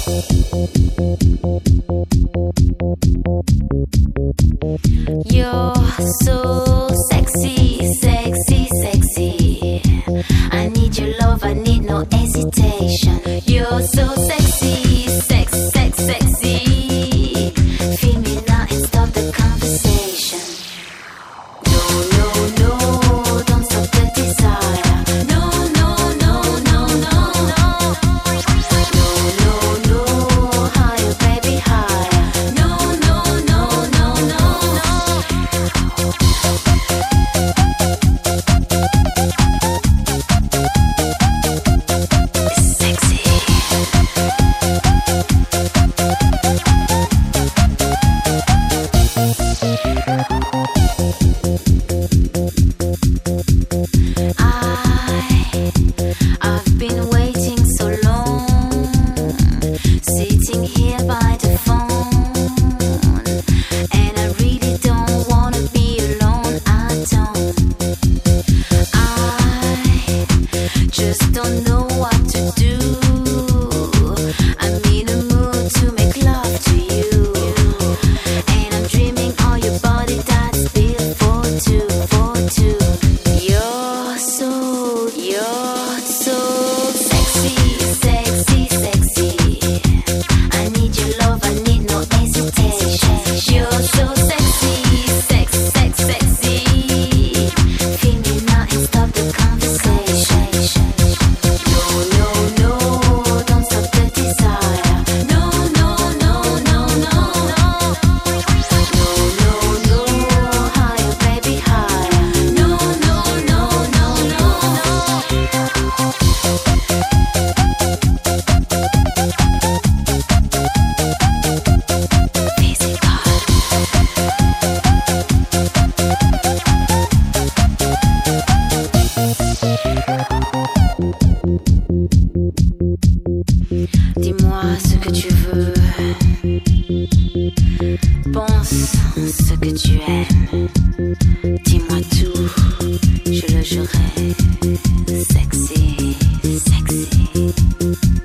You're so sexy, sexy, sexy. I need your love, I need no hesitation. You're so sexy, sex, sex, sexy. Feel me now and stop the conversation. No, no, no, don't stop the desire. No, no, no, no, no, no. No, no, no, higher, baby, higher. No, no, no, no, no, no. It's sexy. I've been waiting so long, sitting here by the phone, and I really don't wanna be alone. I don't. I just don't know what to do. I'm in a mood to make love to you, and I'm dreaming all your body that's built for two, for two. You're so sexy, sexy, sexy. I need your love, I need no hesitation. You're so sexy, sex, sex, sexy. Feel me now and stop the conversation. No, no, no, don't stop the desire. No, no, no, no, no, no. No, no, no, higher, baby, higher. No, no, no, no, no, no. Dis-moi ce que tu veux. Pense ce que tu aimes. Dis-moi tout, je le jurerai. Sexy, sexy.